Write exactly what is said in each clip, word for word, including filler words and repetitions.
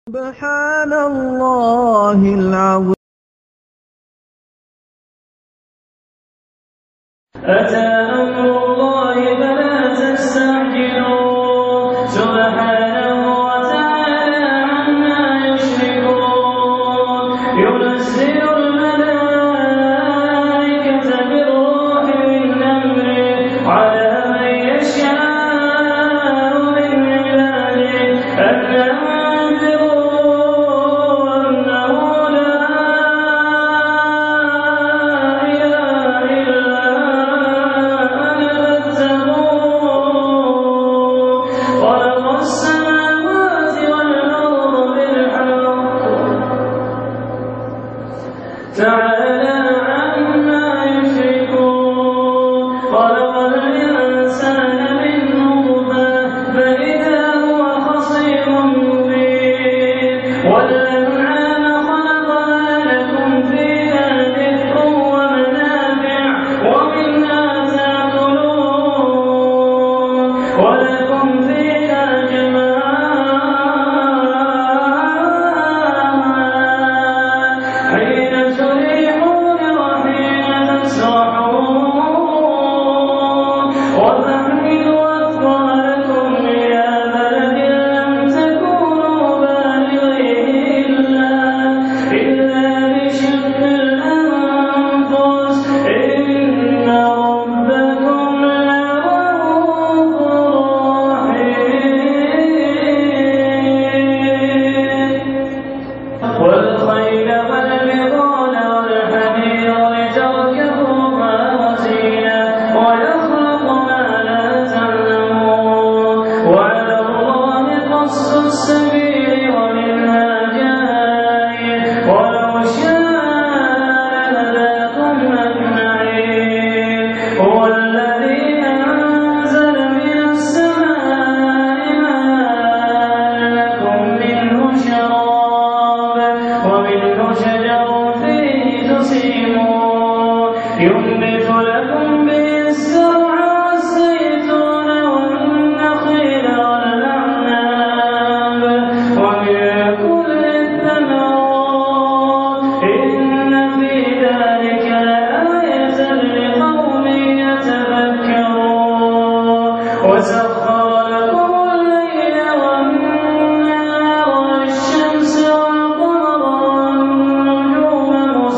سبحان الله العظيم. أتى أمر الله فلا تستعجلوه سبحانه وتعالى عما يشركون. ينزل الملائكة بالروح من أمره على من يشاء من عباده أن تعالى عما يشركون. خلق الإنسان من نطفة فإذا هو خصيم مبين. والأنعام خلقها لكم فيها دفء ومنافع ومنها تأكلون ولكم فيها جمال حين تريحون وحين تسرحون. وتحملوا أثقالكم إلى بلد لم تكونوا بالغيه إلا بشق الأنفس إن ربكم لرؤوف رحيم. والخيل والبغال والحمير لتركبوها وزينة ويخلق ما لا تعلمون. وعلى الله قصد السبيل ومنها جائر ولو شاء لهداكم أجمعين. هو الذي أنزل من السماء ماء لكم منه شراب ومنه شجر فيه تسيمون. ينبت لكم به الزرع والزيتون والنخيل والأعناب ومن كل الثمرات إن في ذلك لآية لقوم يتفكرون. وسخر لكم الليل والنهار والشمس والقمر والنجوم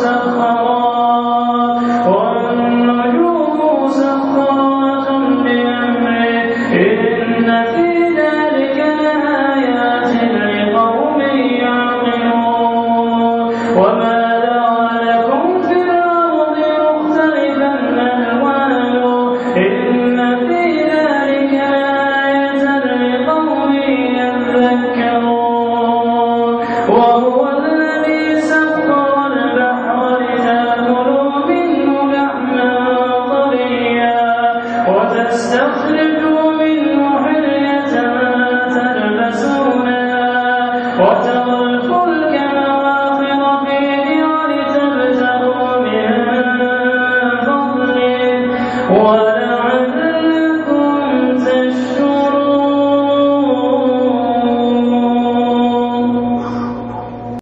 مسخرات والنجوم مسخرات بأمره إن في ذلك لآيات لقوم يعقلون. وما ذرأ لكم في الأرض مختلفا ألوانه إن في ذلك لآية لقوم يذكرون. وهو الذي سخر البحر لتأكلوا منه لحما طريا وتستخرجوا منه حلية تلبسونها وترى الفلك مواخر فيه ولتبتغوا من فضله